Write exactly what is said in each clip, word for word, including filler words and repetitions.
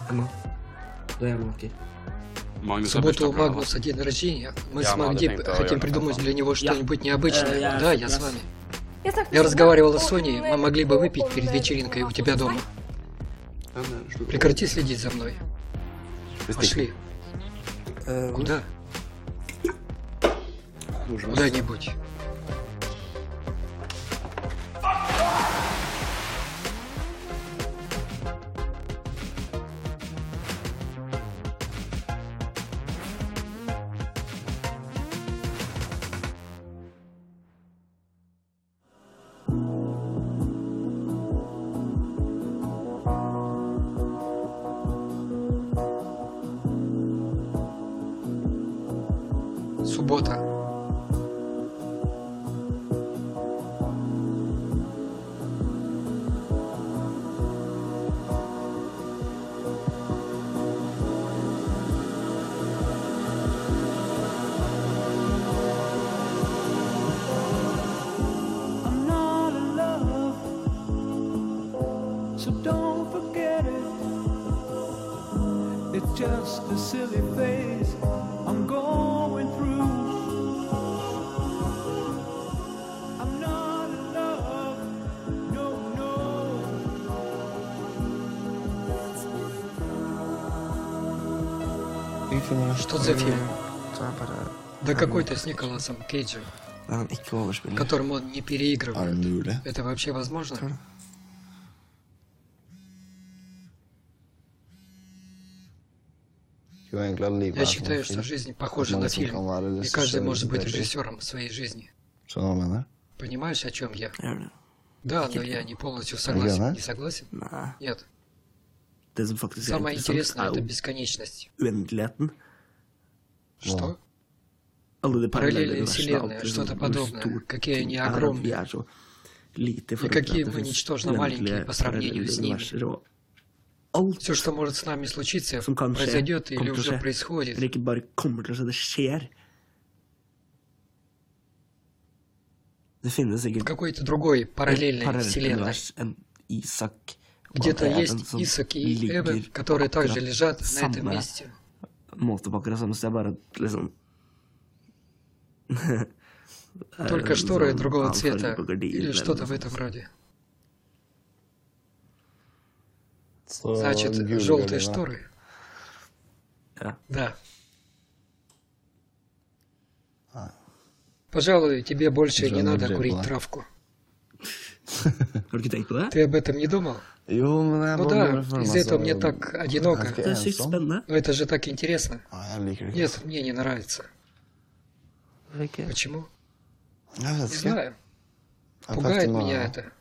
Emma, då är jag Maki. В субботу у Магнуса день рождения. Мы с Магди хотим придумать для него что-нибудь необычное. Да, я с вами. Я разговаривала с Соней, мы могли бы выпить перед вечеринкой у тебя дома. Прекрати следить за мной. Пошли. Куда? Куда-нибудь. Суббота. I'm not in love, so don't forget it. It's just a silly phase I'm going through. I'm not in love, no, no. Что за фильм? Да какой-то с Николасом Кейджем, которым он не переигрывает. Это вообще возможно? Я считаю, что жизнь похожа на фильм, и каждый может быть режиссером своей жизни. Понимаешь, о чем я? Да, но я не полностью согласен. Не согласен? Нет. Самое интересное — это бесконечность. Что? Параллельные вселенные, что-то подобное. Какие они огромные. И какие мы ничтожно маленькие по сравнению с ними. Все, что может с нами случиться, произойдет или уже происходит. В какой-то другой параллельной вселенной. Где-то есть Исаак и Эвен, которые также лежат на этом месте. Только шторы другого цвета или что-то в этом роде. Значит, желтые шторы. Да. Пожалуй, тебе больше не надо курить травку. Ты об этом не думал? Ну да, из-за этого мне так одиноко. Но это же так интересно. Нет, мне не нравится. Почему? Не знаю. Пугает меня это.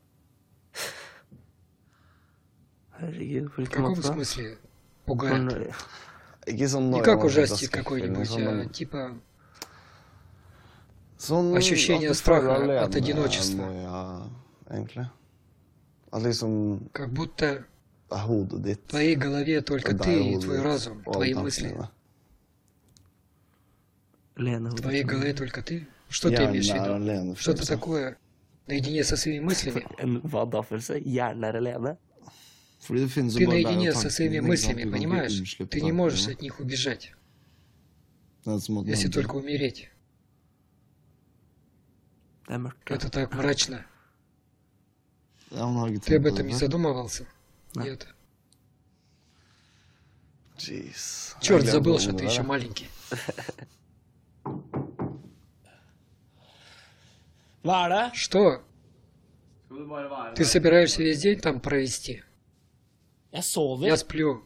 В каком смысле пугает? Не как ужастик какой-нибудь, а типа ощущение страха от одиночества. Как будто в твоей голове только ты и твой разум, твои мысли. В твоей голове только ты? Что ты имеешь в виду? Что-то такое наедине со своими мыслями? Ты наедине со своими мыслями, понимаешь? Ты не можешь от них убежать, если только умереть. Это так мрачно. Ты об этом не задумывался? Нет. Черт, забыл, что ты еще маленький. Что? Ты собираешься весь день там провести? Я сплю.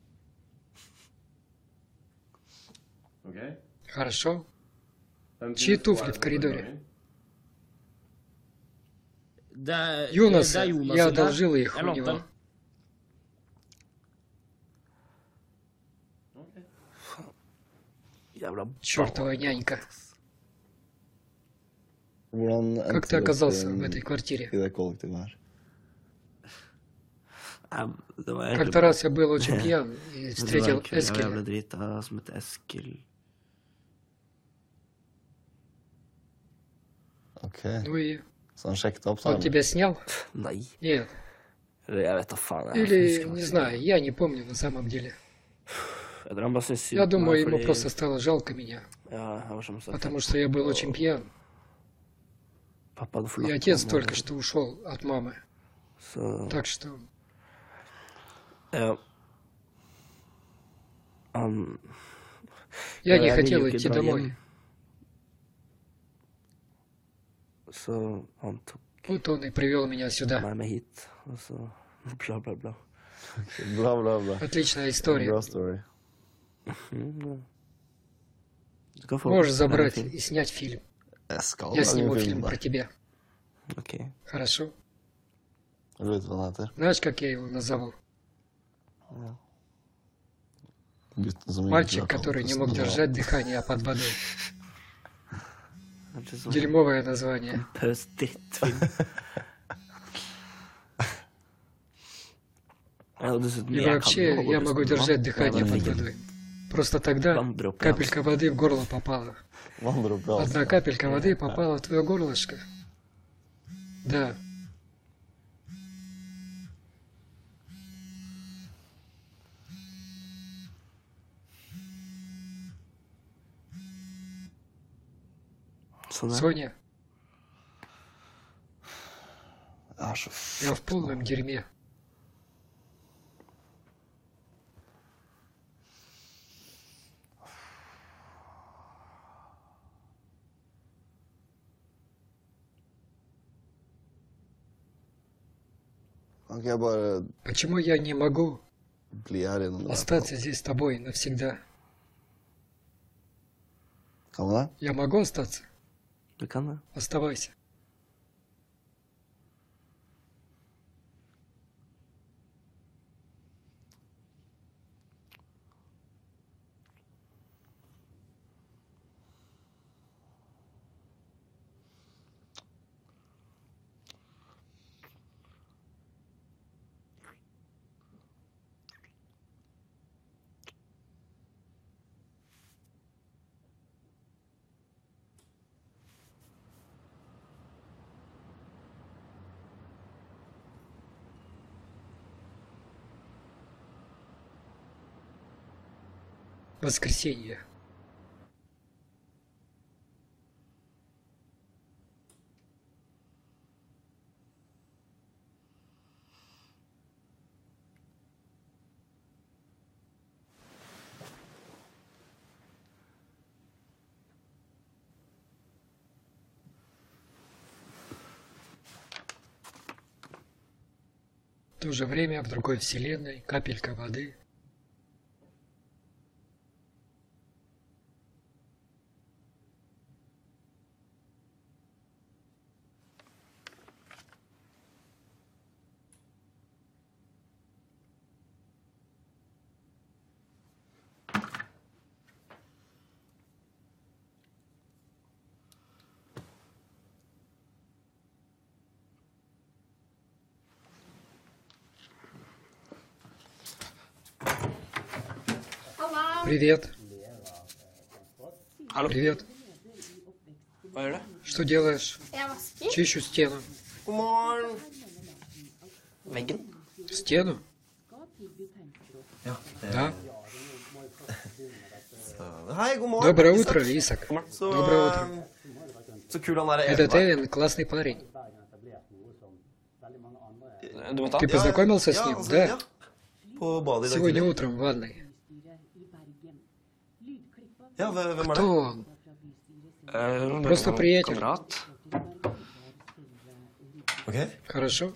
Хорошо. Чьи туфли в коридоре? Юноса, я одолжила их у него. Чёртова нянька. Как ты оказался в этой квартире? Как-то раз я был очень пьян и встретил Эскеля. Ну и... Он тебя снял? Нет. Или, не знаю, я не помню на самом деле. Я думаю, ему просто стало жалко меня. Потому что я был очень пьян. И отец только что ушел от мамы. Так что... Я не хотел идти домой. Вот он и привел меня сюда. Отличная история. Можешь забрать и снять фильм. Я сниму фильм про тебя. Хорошо? Знаешь, как я его назову? Мальчик, который не мог держать дыхание под водой. Дерьмовое название. И вообще, я могу держать дыхание под водой. Просто тогда капелька воды в горло попала. Одна капелька воды попала в твое горлышко. Да. Соня. Я в полном дерьме. Почему я не могу остаться здесь с тобой навсегда? Я могу остаться? Оставайся. Воскресенье. В то же время в другой вселенной капелька воды. Привет. Привет. Что делаешь? Чищу стену. Стену? Да. Доброе утро, Исак. Доброе утро. Этот Эвен классный парень. Ты познакомился с ним? Да. Сегодня утром в ванной. Кто он? Просто приятель. Хорошо.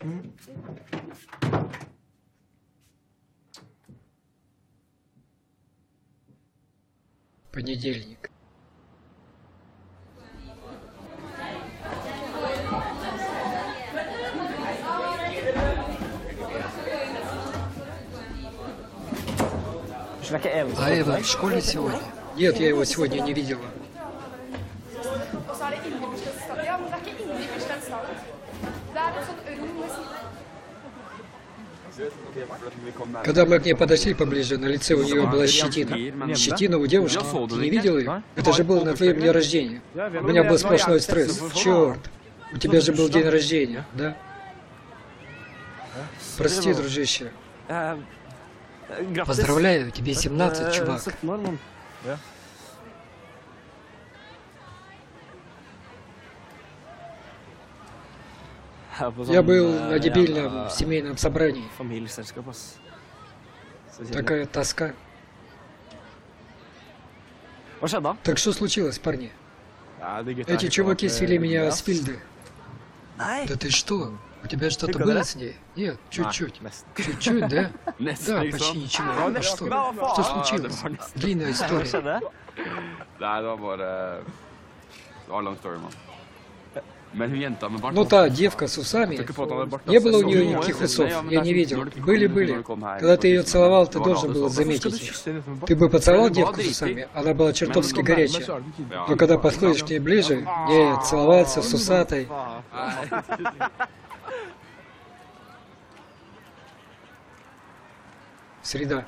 Понедельник. А Эва в школе сегодня? Нет, я его сегодня не видела. Когда мы к ней подошли поближе, на лице у нее была щетина. Щетина у девушки. Ты не видел ее? Это же было на твоем дне рождения. У меня был сплошной стресс. Черт. У тебя же был день рождения, да? Прости, дружище. Поздравляю, тебе семнадцать, чувак. Я был на дебильном семейном собрании. Такая тоска. Так что случилось, парни? Эти чуваки свели меня с Фильды. Да ты что? У тебя что-то было с ней? Нет, чуть-чуть. Чуть-чуть, да? Да, почти ничего. А что? Что случилось? Длинная история. Ну та девка с усами, не было у нее никаких усов, я не видел. Были-были. Когда ты ее целовал, ты должен был заметить их. Ты бы поцеловал девку с усами, она была чертовски горячая. Но когда подходишь к ней ближе, нет, целоваться с усатой... Среда.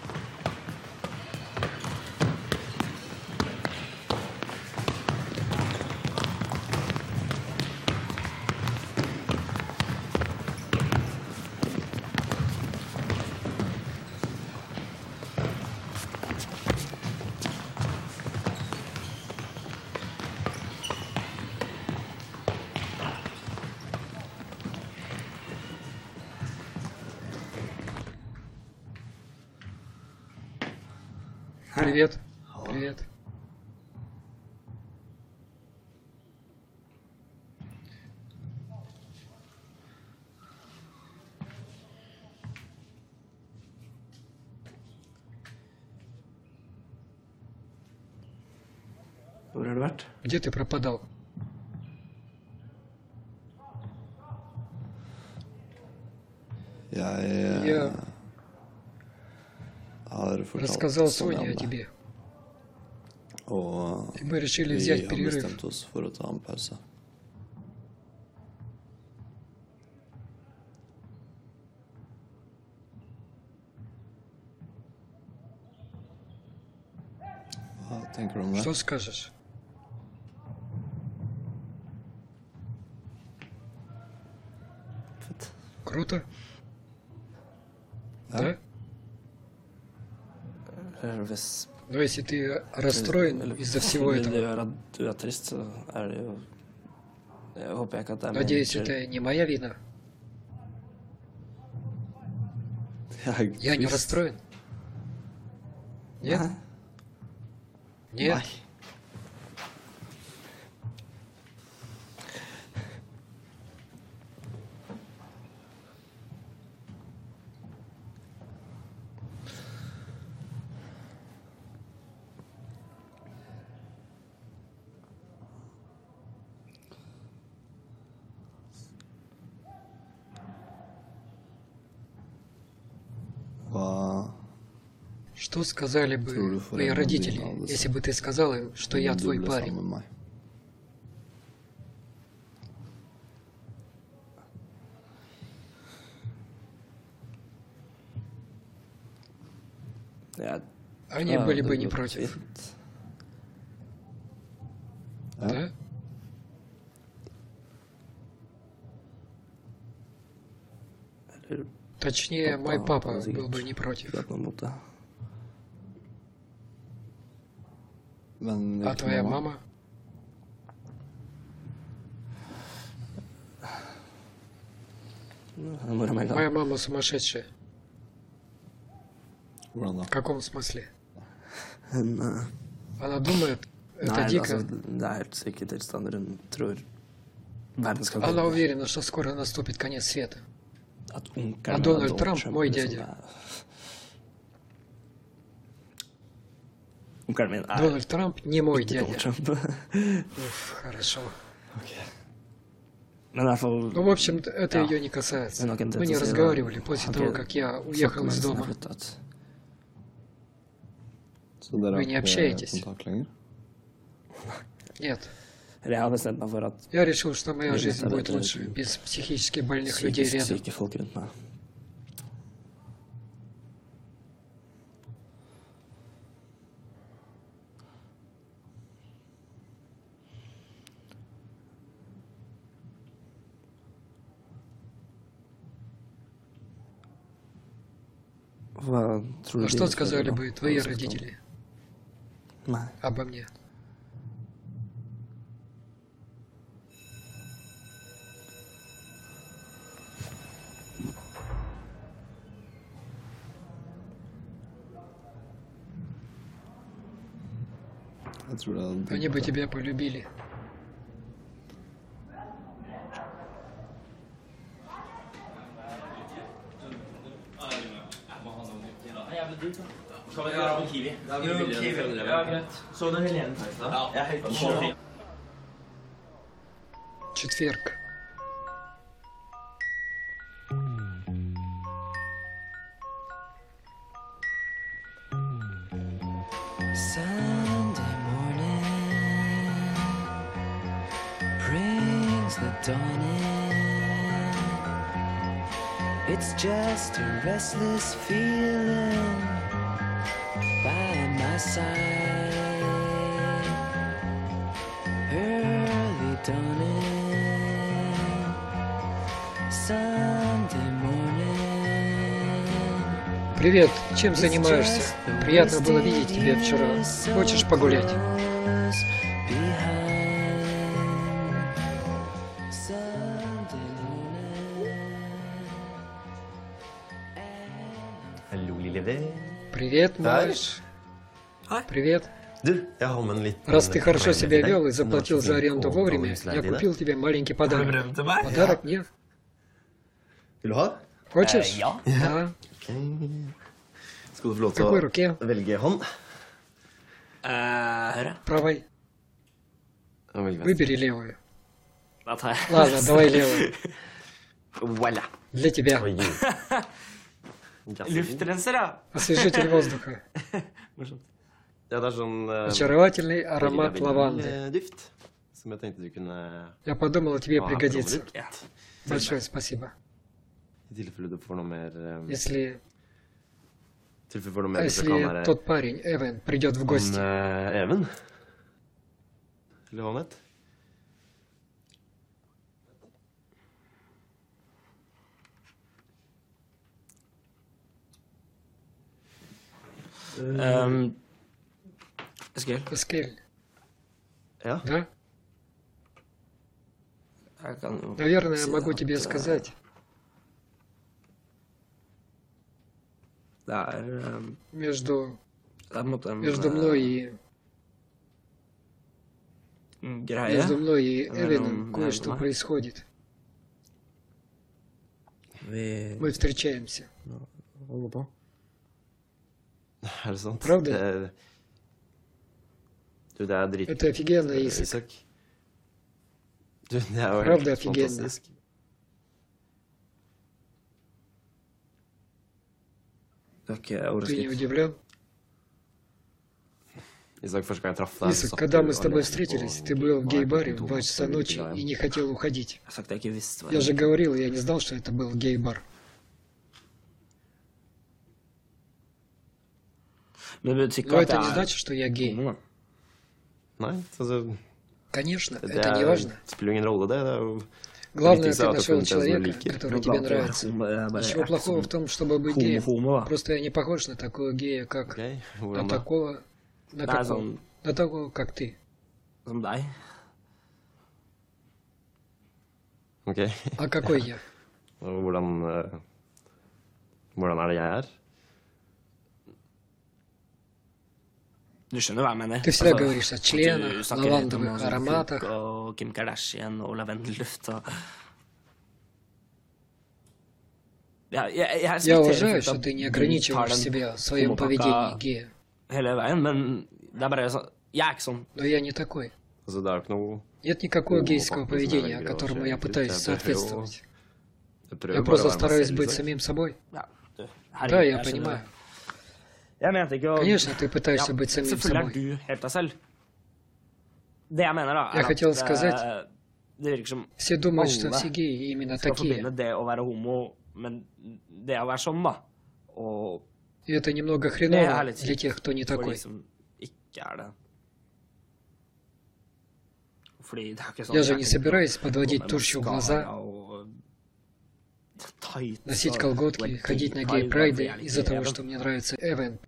Привет. Привет. Где ты пропадал? Я... Я рассказал Соне о тебе. И мы решили взять перерыв. Что скажешь? Круто? Да? Но если ты расстроен из-за всего этого, надеюсь, это не моя вина. Я не расстроен? Нет? Нет? Что сказали бы твои родители, если бы ты сказал им, что я твой парень? Они были бы не против. Да? Точнее, мой папа был бы не против. А твоя мама? Моя мама сумасшедшая. В каком смысле? Она думает, это дико. Она уверена, что скоро наступит конец света. А Дональд Трамп мой дядя. Дональд Трамп не мой дядя. Уф, хорошо. Ну, в общем, это ее не касается. Мы не разговаривали после того, как я уехал из дома. Вы не общаетесь? Нет. Я решил, что моя жизнь будет лучше без психически больных людей рядом. А что сказали бы твои родители обо мне? Они бы тебя полюбили. Четверг. Sunday morning brings the dawn in. It's just a restless feeling by my side. Early dawning, Sunday morning. Привет, чем занимаешься? Приятно было видеть тебя вчера. Хочешь погулять? Привет, малыш. Привет. Раз ты хорошо себя вел и заплатил за аренду вовремя, я купил тебе маленький подарок. Подарок нет? Хочешь? Да. В какой руке? Правой. Выбери левую. Ладно, давай левую. Для тебя. Освежитель воздуха. Очаровательный аромат лаванды. Я подумал, тебе пригодится. Большое спасибо. Если... А если тот парень, Эван, придет в гости? Эван? Леонет? Um, Эскель. Эскель. Ja? Да? Наверное, могу тебе сказать. Между, между мной и... Между мной и Эваном кое-что происходит. Мы встречаемся. Правда? Это офигенно, Исак. Правда офигенно. Ты не удивлен? Исак, когда мы с тобой встретились, ты был в гей-баре в два часа ночи и не хотел уходить. Я же говорил, я не знал, что это был гей-бар. Но это не значит, что я гей. Конечно, это не важно. Главное, ты нашел человека, который тебе нравится. Ничего плохого в том, чтобы быть геем. Просто я не похож на такого гея, как... На такого... На какого? На такого, как ты. А какой я? Ты всегда говоришь о членах, лавандовых ароматах. Я уважаю, что ты не ограничиваешь себя в своем поведении гея. Но я не такой. Нет никакого гейского поведения, которому я пытаюсь соответствовать. Я просто стараюсь быть самим собой. Да, я понимаю. Конечно, ты пытаешься быть самим собой. Я хотел сказать, все думают, что все геи именно такие. И это немного хреново для тех, кто не такой. Я же не собираюсь подводить тушью в глаза Носить колготки, ходить на гей-прайды из-за того, что мне нравится Эвен.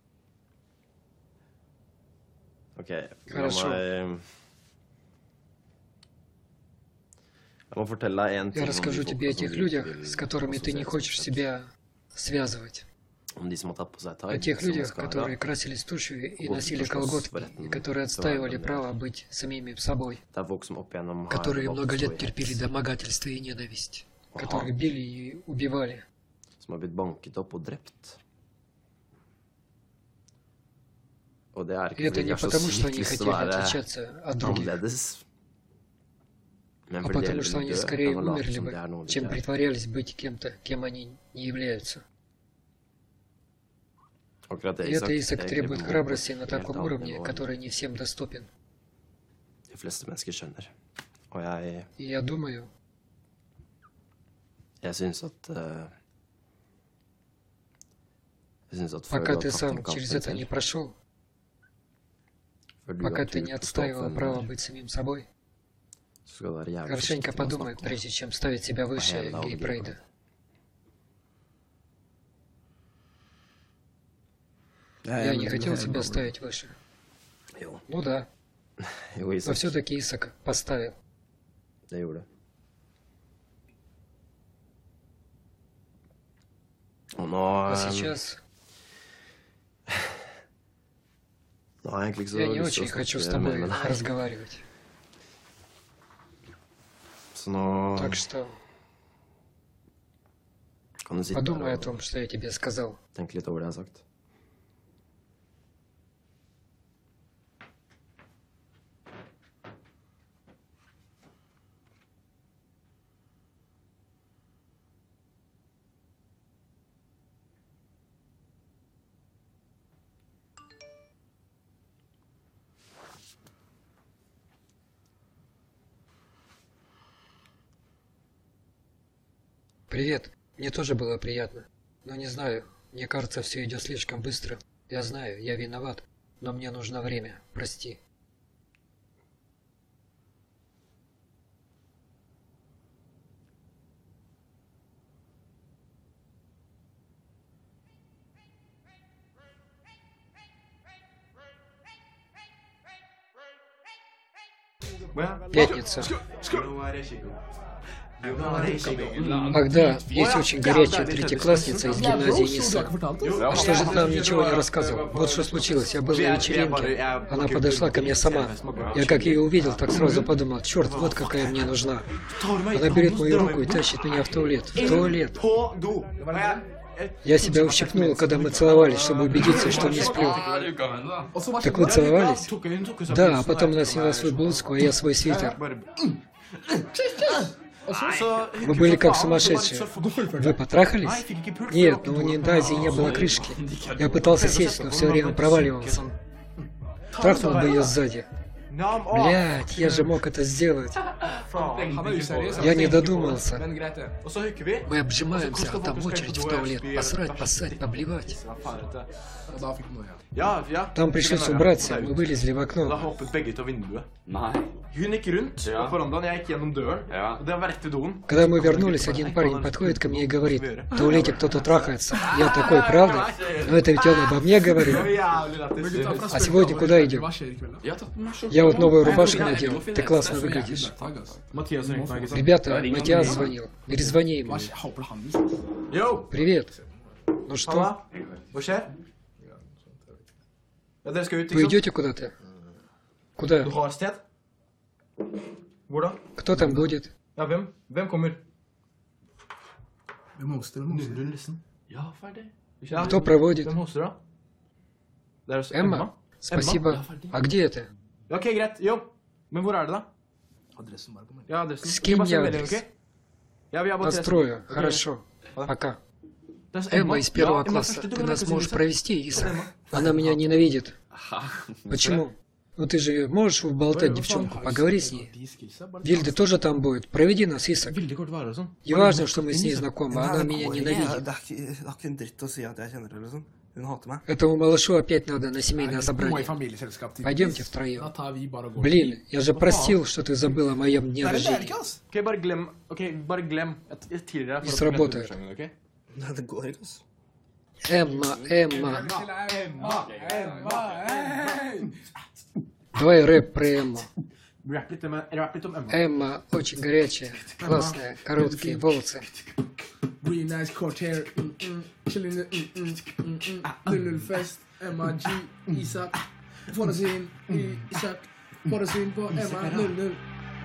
Окей. Хорошо. Я расскажу тебе о тех людях, с которыми ты не хочешь себя связывать. О тех людях, которые красились тушью и носили колготки, и которые отстаивали право быть самими собой, которые много лет терпели домогательство и ненависть, которые били и убивали. И это не потому, что они хотели отличаться от других, а потому что они скорее умерли бы, чем притворялись быть кем-то, кем они не являются. И это Исаак требует храбрости на таком уровне, который не всем доступен. И я думаю, пока ты сам через это не прошел, пока ты не отстаивал право быть самим собой, хорошенько подумай, прежде чем ставить себя выше гей-прейда. Я не хотел себя ставить выше. Ну да. Но все-таки Исаак поставил. А сейчас я не очень хочу с тобой разговаривать. Так что подумай о том, что я тебе сказал. Привет. Мне тоже было приятно. Но не знаю, мне кажется, все идет слишком быстро. Я знаю, я виноват, но мне нужно время. Прости. Пятница. Ах да, есть очень горячая третьеклассница из гимназии Ниса. А что же ты нам ничего не рассказывал? Вот что случилось, я был на вечеринке, она подошла ко мне сама. Я как ее увидел, так сразу подумал, черт, вот какая мне нужна. Она берет мою руку и тащит меня в туалет. В туалет. Я себя ущипнул, когда мы целовались, чтобы убедиться, что не сплю. Так вы целовались? Да, а потом она сняла свою блузку, а я свой свитер. Вы были как сумасшедшие. Вы потрахались? Нет, но у унитазе не было крышки. Я пытался сесть, но все время проваливался. Трахнул бы ее сзади. Блять, я же мог это сделать. Я не додумался. Мы обжимаемся, а там очередь в туалет. Посрать, поссать, поблевать. Там пришлось убраться, мы вылезли в окно. Когда мы вернулись, один парень подходит ко мне и говорит, в туалете кто-то трахается. Я такой, правда? Но это ведь он обо мне говорил. А сегодня куда идем? Я вот новую рубашку надел. Ты классно выглядишь. Ребята, Матиас звонил. Перезвони ему. Привет. Ну что? Вы идете куда-то? Куда? Кто там будет? Кто проводит? Эмма? Спасибо. А где это? Скинь мне адрес. Настрою. Хорошо. Пока. Эмма из первого класса. Ты нас можешь провести, Иса? Она меня ненавидит. Почему? Ну ты же можешь уболтать девчонку, поговори с ней. Вильда тоже там будет. Проведи нас, Исаак. Не важно, что мы с ней знакомы, она меня ненавидит. Этому малышу опять надо на семейное собрание. Пойдемте втроем. Блин, я же просил, что ты забыл о моем дне рождения. Не сработает. Эмма, Эмма. Давай рэп про Эмму. Эмма очень горячая, классная, короткие волосы. Really nice cut hair, mm mm, chilling the mm mm mm mm, little fest, Emma G, Isak, for the scene, Isak, for the scene, for Emma, little.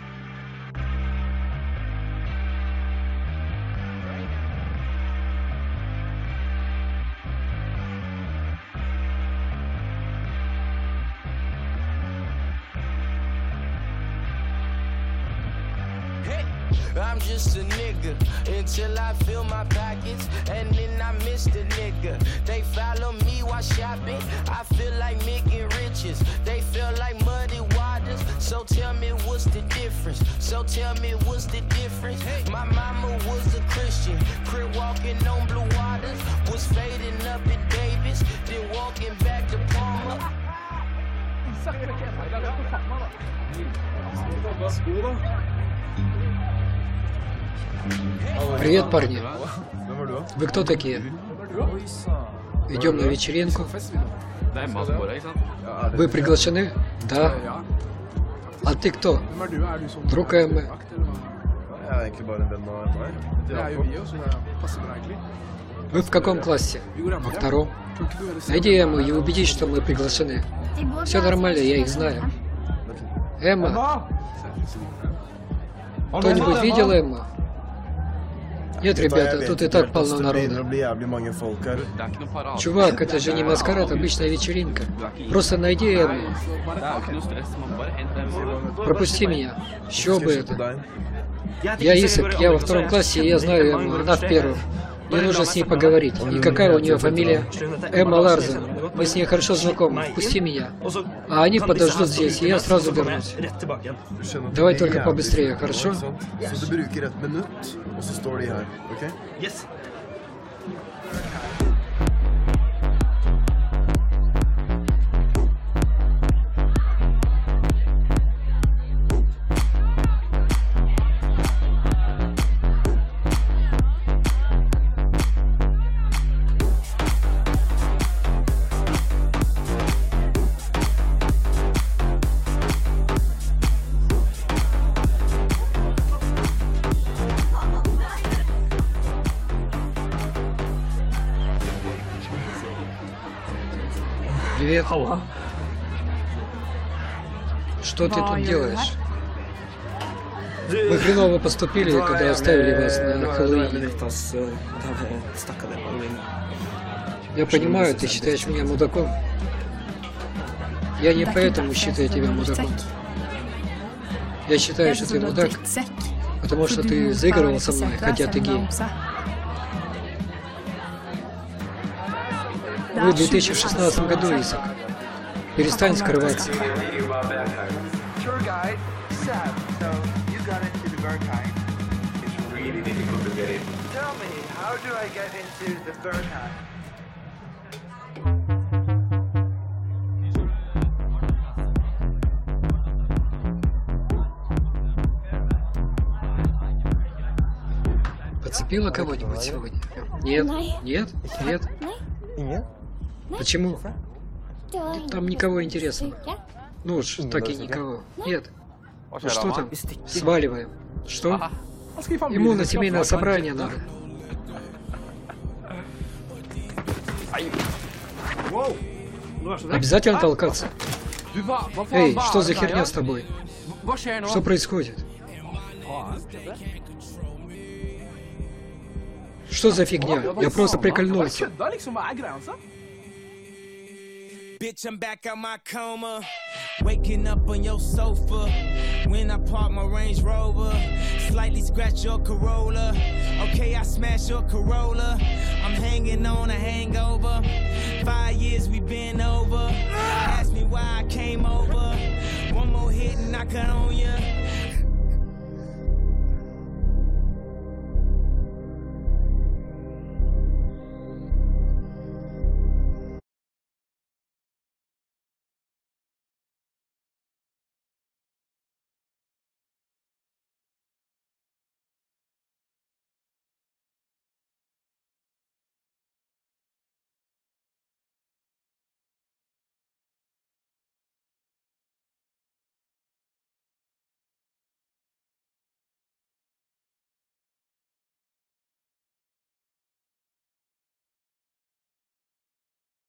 I'm just a nigga until I fill my pockets, and then I miss the nigga. They follow me while shopping. I feel like making riches. They feel like muddy waters. So tell me what's the difference? So tell me what's the difference? My mama was a Christian, crib walking on blue waters, was fading up at Davis, then walking back to Palmer. Привет, парни. Вы кто такие? Идем на вечеринку. Вы приглашены? Да. А ты кто? Друг Эммы. Вы в каком классе? Во втором. Найди Эмму и убедись, что мы приглашены. Все нормально, я их знаю. Эмма? Кто-нибудь видел Эмму? Нет, ребята, тут и так полно народа. Чувак, это же не маскарад, обычная вечеринка. Просто найди Эмму. Пропусти меня. С чего бы это? Я Исак, я во втором классе, и я знаю Эмму, она в первом. Мне нужно с ней поговорить. И какая у нее фамилия? Эмма Ларсен. Мы с ней хорошо знакомы. Впусти меня. А они подождут здесь, и я сразу вернусь. Давай только побыстрее, хорошо? Привет. Что ты тут делаешь? Мы хреново поступили, когда оставили вас на Хэллоуине. Я понимаю, ты считаешь меня мудаком. Я не поэтому считаю тебя мудаком. Я считаю, что ты мудак, потому что ты заигрывал со мной, хотя ты гей. Мы в две тысячи шестнадцатом году, Исак. Перестань скрываться. Подцепила кого-нибудь сегодня? Нет? Нет? Нет? Нет? Почему? Там никого интересного. Ну уж, так и никого. Нет. Ну что там? Сваливаем. Что? Ему на семейное собрание надо. Обязательно толкаться? Эй, что за херня с тобой? Что происходит? Что за фигня? Я просто прикольнулся. Bitch, I'm back out my coma, waking up on your sofa. When I park my Range Rover, slightly scratch your Corolla. Okay, I smash your Corolla. I'm hanging on a hangover. Five years we been over. Ask me why I came over. One more hit and I cut on ya.